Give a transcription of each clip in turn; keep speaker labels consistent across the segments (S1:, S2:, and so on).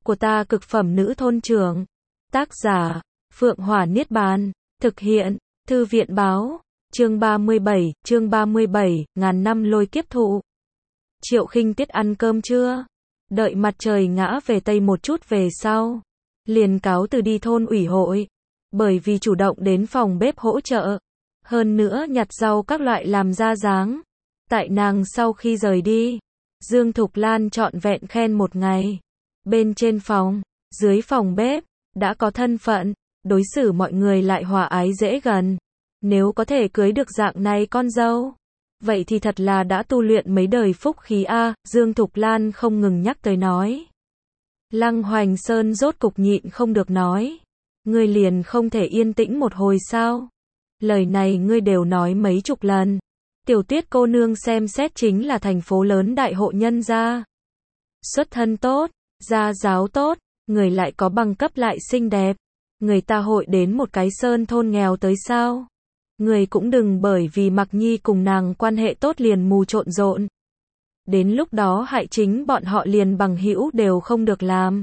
S1: của ta cực phẩm nữ thôn trưởng. Tác giả, Phượng Hỏa Niết Bàn. Thực hiện, Thư viện Báo. Chương 37, ngàn năm lôi kiếp thụ. Triệu Khinh Tiết ăn cơm chưa? Đợi mặt trời ngã về tây một chút về sau, liền cáo từ đi thôn ủy hội, bởi vì chủ động đến phòng bếp hỗ trợ, hơn nữa nhặt rau các loại làm ra dáng. Tại nàng sau khi rời đi, Dương Thục Lan trọn vẹn khen một ngày. Bên trên phòng, dưới phòng bếp, đã có thân phận, đối xử mọi người lại hòa ái dễ gần. Nếu có thể cưới được dạng này con dâu, vậy thì thật là đã tu luyện mấy đời phúc khí a. Dương Thục Lan không ngừng nhắc tới nói. Lăng Hoành Sơn rốt cục nhịn không được nói. Ngươi liền không thể yên tĩnh một hồi sao? Lời này ngươi đều nói mấy chục lần. Tiểu Tuyết cô nương xem xét chính là thành phố lớn đại hộ nhân gia. Xuất thân tốt, gia giáo tốt, người lại có bằng cấp lại xinh đẹp. Người ta hội đến một cái sơn thôn nghèo tới sao? Người cũng đừng bởi vì Mặc Nhi cùng nàng quan hệ tốt liền mù trộn rộn. Đến lúc đó hại chính bọn họ liền bằng hữu đều không được làm.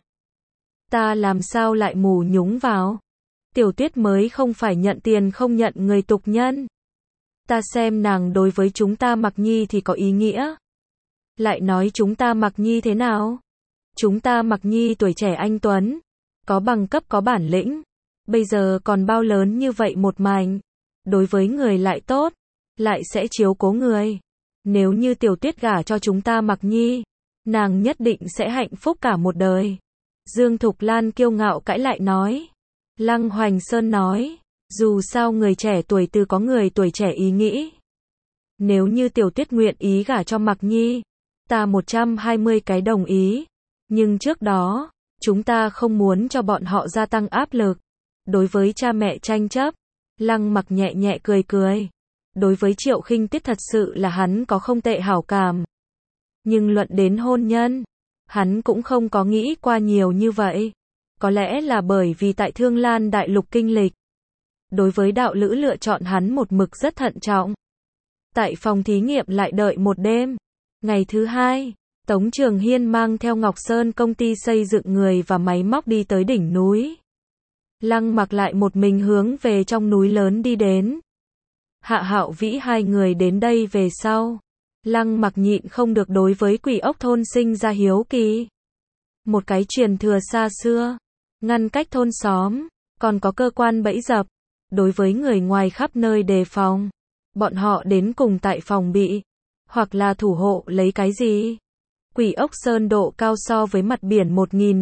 S1: Ta làm sao lại mù nhúng vào? Tiểu Tuyết mới không phải nhận tiền không nhận người tục nhân. Ta xem nàng đối với chúng ta Mặc Nhi thì có ý nghĩa. Lại nói chúng ta Mặc Nhi thế nào? Chúng ta Mặc Nhi tuổi trẻ anh tuấn, có bằng cấp có bản lĩnh, bây giờ còn bao lớn như vậy một mảnh. Đối với người lại tốt, lại sẽ chiếu cố người. Nếu như Tiểu Tuyết gả cho chúng ta Mặc Nhi, nàng nhất định sẽ hạnh phúc cả một đời. Dương Thục Lan kiêu ngạo cãi lại nói. Lăng Hoành Sơn nói, dù sao người trẻ tuổi từ có người tuổi trẻ ý nghĩ. Nếu như Tiểu Tuyết nguyện ý gả cho Mặc Nhi, ta 120 cái đồng ý. Nhưng trước đó, chúng ta không muốn cho bọn họ gia tăng áp lực. Đối với cha mẹ tranh chấp, Lăng Mặc nhẹ nhẹ cười cười. Đối với Triệu Khinh Tiết thật sự là hắn có không tệ hảo cảm. Nhưng luận đến hôn nhân, hắn cũng không có nghĩ qua nhiều như vậy. Có lẽ là bởi vì tại Thương Lan Đại Lục kinh lịch, đối với đạo lữ lựa chọn hắn một mực rất thận trọng. Tại phòng thí nghiệm lại đợi một đêm. Ngày thứ hai, Tống Trường Hiên mang theo Ngọc Sơn công ty xây dựng người và máy móc đi tới đỉnh núi. Lăng Mặc lại một mình hướng về trong núi lớn đi đến. Hạ Hạo Vĩ hai người đến đây về sau, Lăng Mặc nhịn không được đối với Quỷ Ốc thôn sinh ra hiếu kỳ. Một cái truyền thừa xa xưa, ngăn cách thôn xóm, còn có cơ quan bẫy dập, đối với người ngoài khắp nơi đề phòng. Bọn họ đến cùng tại phòng bị, hoặc là thủ hộ lấy cái gì? Quỷ Ốc Sơn độ cao so với mặt biển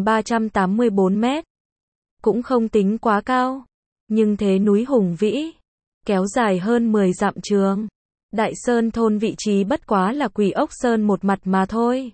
S1: 1384 mét. Cũng không tính quá cao, nhưng thế núi hùng vĩ, kéo dài hơn 10 dặm trường. Đại Sơn thôn vị trí bất quá là Quỷ Ốc Sơn một mặt mà thôi.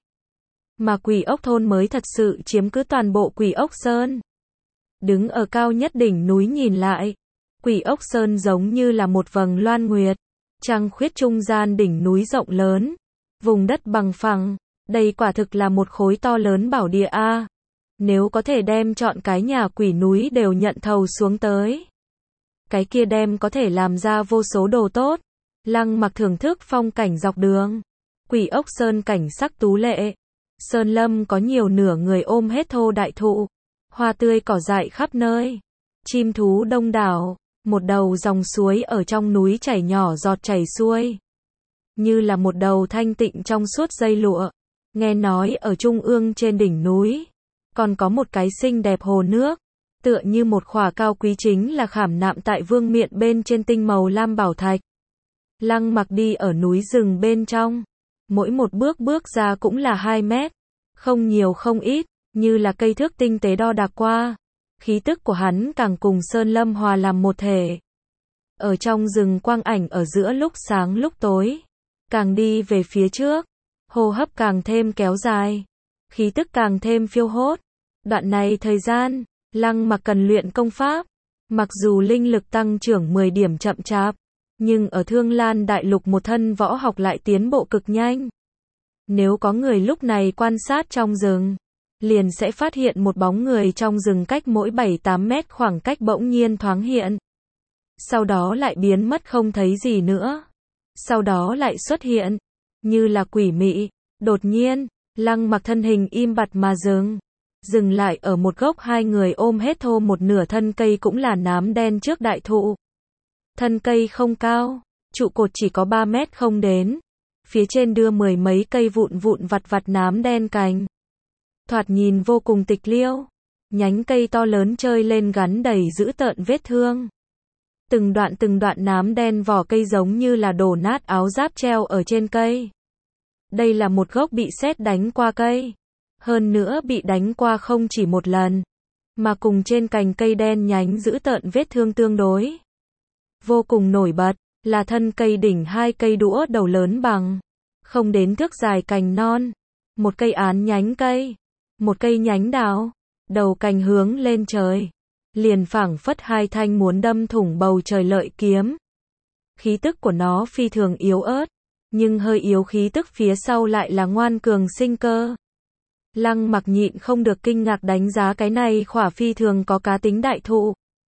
S1: Mà Quỷ Ốc thôn mới thật sự chiếm cứ toàn bộ Quỷ Ốc Sơn. Đứng ở cao nhất đỉnh núi nhìn lại, Quỷ Ốc Sơn giống như là một vầng loan nguyệt, trăng khuyết trung gian đỉnh núi rộng lớn, vùng đất bằng phẳng, đây quả thực là một khối to lớn bảo địa a. Nếu có thể đem chọn cái nhà quỷ núi đều nhận thầu xuống tới, cái kia đem có thể làm ra vô số đồ tốt. Lăng Mặc thưởng thức phong cảnh dọc đường. Quỷ Ốc Sơn cảnh sắc tú lệ. Sơn lâm có nhiều nửa người ôm hết thô đại thụ. Hoa tươi cỏ dại khắp nơi. Chim thú đông đảo. Một đầu dòng suối ở trong núi chảy nhỏ giọt chảy xuôi. Như là một đầu thanh tịnh trong suốt dây lụa. Nghe nói ở trung ương trên đỉnh núi, còn có một cái xinh đẹp hồ nước. Tựa như một khỏa cao quý chính là khảm nạm tại vương miện bên trên tinh màu lam bảo thạch. Lăng Mặc đi ở núi rừng bên trong. Mỗi một bước bước ra cũng là 2 mét. Không nhiều không ít, như là cây thước tinh tế đo đạc qua. Khí tức của hắn càng cùng sơn lâm hòa làm một thể. Ở trong rừng quang ảnh ở giữa lúc sáng lúc tối. Càng đi về phía trước, hô hấp càng thêm kéo dài. Khí tức càng thêm phiêu hốt. Đoạn này thời gian, Lăng Mặc cần luyện công pháp. Mặc dù linh lực tăng trưởng 10 điểm chậm chạp, nhưng ở Thương Lan Đại Lục một thân võ học lại tiến bộ cực nhanh. Nếu có người lúc này quan sát trong rừng, liền sẽ phát hiện một bóng người trong rừng cách mỗi 7-8 mét khoảng cách bỗng nhiên thoáng hiện. Sau đó lại biến mất không thấy gì nữa. Sau đó lại xuất hiện, như là quỷ mị. Đột nhiên, Lăng Mặc thân hình im bặt mà dừng. dừng lại ở một gốc hai người ôm hết thô một nửa thân cây cũng là nám đen trước đại thụ. Thân cây không cao, trụ cột chỉ có 3 mét không đến. Phía trên đưa mười mấy cây vụn vụn vặt vặt nám đen cành. Thoạt nhìn vô cùng tịch liêu. Nhánh cây to lớn trơi lên gắn đầy dữ tợn vết thương. Từng đoạn nám đen vỏ cây giống như là đổ nát áo giáp treo ở trên cây. Đây là một gốc bị sét đánh qua cây. Hơn nữa bị đánh qua không chỉ một lần. Mà cùng trên cành cây đen nhánh dữ tợn vết thương tương đối. Vô cùng nổi bật, là thân cây đỉnh hai cây đũa đầu lớn bằng. Không đến thước dài cành non. Một cây án nhánh cây. Một cây nhánh đào. Đầu cành hướng lên trời. Liền phảng phất hai thanh muốn đâm thủng bầu trời lợi kiếm. Khí tức của nó phi thường yếu ớt. Nhưng hơi yếu khí tức phía sau lại là ngoan cường sinh cơ. Lăng Mặc nhịn không được kinh ngạc đánh giá cái này khỏa phi thường có cá tính đại thụ.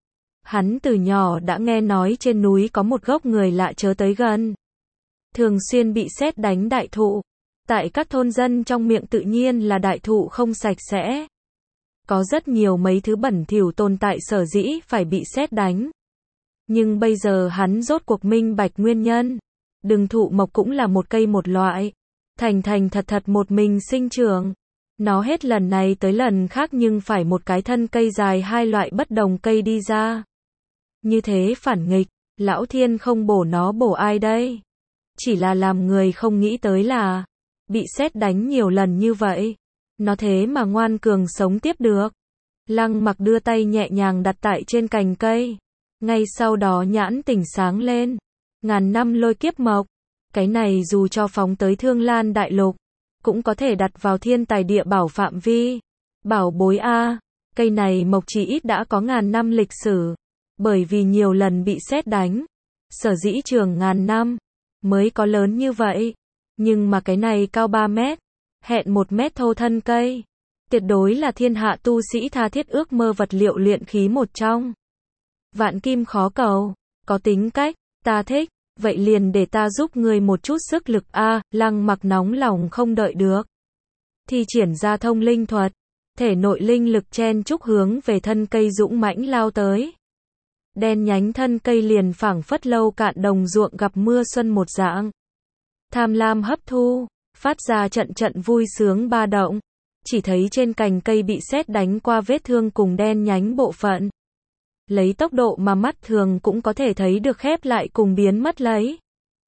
S1: Hắn từ nhỏ đã nghe nói trên núi có một gốc người lạ chớ tới gần. Thường xuyên bị sét đánh đại thụ. Tại các thôn dân trong miệng tự nhiên là đại thụ không sạch sẽ. Có rất nhiều mấy thứ bẩn thỉu tồn tại sở dĩ phải bị sét đánh. Nhưng bây giờ hắn rốt cuộc minh bạch nguyên nhân. Đừng thụ mộc cũng là một cây một loại. Thành thật một mình sinh trưởng. Nó hết lần này tới lần khác nhưng phải một cái thân cây dài hai loại bất đồng cây đi ra. Như thế phản nghịch, lão thiên không bổ nó bổ ai đây? Chỉ là làm người không nghĩ tới là bị sét đánh nhiều lần như vậy. Nó thế mà ngoan cường sống tiếp được. Lăng Mặc đưa tay nhẹ nhàng đặt tại trên cành cây. Ngay sau đó nhãn tỉnh sáng lên. Ngàn năm lôi kiếp mộc. Cái này dù cho phóng tới Thương Lan Đại Lục. Cũng có thể đặt vào thiên tài địa bảo phạm vi. Bảo bối A. Cây này mộc chỉ ít đã có ngàn năm lịch sử. Bởi vì nhiều lần bị sét đánh. Sở dĩ trường ngàn năm. Mới có lớn như vậy. Nhưng mà cái này cao 3 mét. Hẹn 1 mét thô thân cây. Tuyệt đối là thiên hạ tu sĩ tha thiết ước mơ vật liệu luyện khí một trong. Vạn kim khó cầu. Có tính cách. Ta thích. Vậy liền để ta giúp ngươi một chút sức lực a. Lăng Mặc nóng lòng không đợi được. Thi triển ra thông linh thuật. Thể nội linh lực chen chúc hướng về thân cây dũng mãnh lao tới. Đen nhánh thân cây liền phảng phất lâu cạn đồng ruộng gặp mưa xuân một dạng. Tham lam hấp thu, phát ra trận vui sướng ba động. Chỉ thấy trên cành cây bị sét đánh qua vết thương cùng đen nhánh bộ phận. Lấy tốc độ mà mắt thường cũng có thể thấy được khép lại cùng biến mất lấy.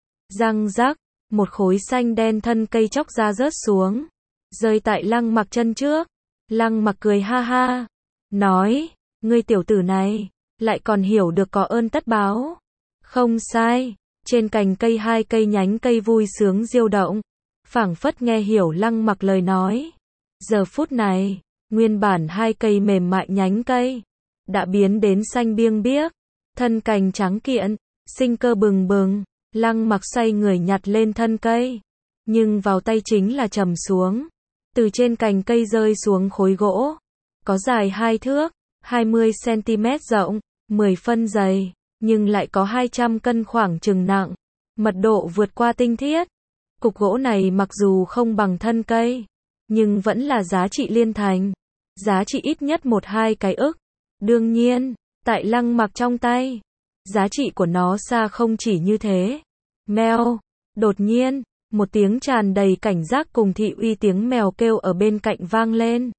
S1: Răng rắc, một khối xanh đen thân cây chóc ra rớt xuống. Rơi tại Lăng Mặc chân trước. Lăng Mặc cười ha ha. Nói, ngươi tiểu tử này, lại còn hiểu được có ơn tất báo. Không sai, trên cành cây hai cây nhánh cây vui sướng diêu động. Phảng phất nghe hiểu Lăng Mặc lời nói. Giờ phút này, nguyên bản hai cây mềm mại nhánh cây đã biến đến xanh biêng biếc, thân cành trắng kiện, sinh cơ bừng bừng. Lăng Mặc xoay người nhặt lên thân cây, nhưng vào tay chính là trầm xuống. Từ trên cành cây rơi xuống khối gỗ, có dài 2 thước, 20 cm rộng, 10 phân dày, nhưng lại có 200 cân khoảng chừng nặng, mật độ vượt qua tinh thiết. Cục gỗ này mặc dù không bằng thân cây, nhưng vẫn là giá trị liên thành, giá trị ít nhất 1-2 cái ức. Đương nhiên, tại Lăng Mặc trong tay, giá trị của nó xa không chỉ như thế. Mèo, đột nhiên, một tiếng tràn đầy cảnh giác cùng thị uy tiếng mèo kêu ở bên cạnh vang lên.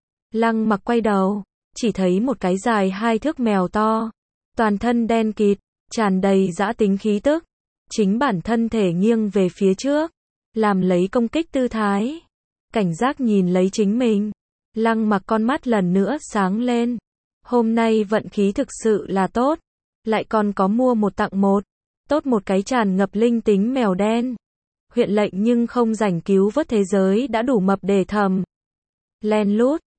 S1: Lăng Mặc quay đầu, chỉ thấy một cái dài 2 thước mèo to, toàn thân đen kịt, tràn đầy dã tính khí tức, chính bản thân thể nghiêng về phía trước, làm lấy công kích tư thái, cảnh giác nhìn lấy chính mình. Lăng Mặc con mắt lần nữa sáng lên. Hôm nay vận khí thực sự là tốt, lại còn có mua một tặng một, tốt một cái tràn ngập linh tính mèo đen. Huyện lệnh nhưng không rảnh cứu vớt thế giới đã đủ mập để thầm. Len lút,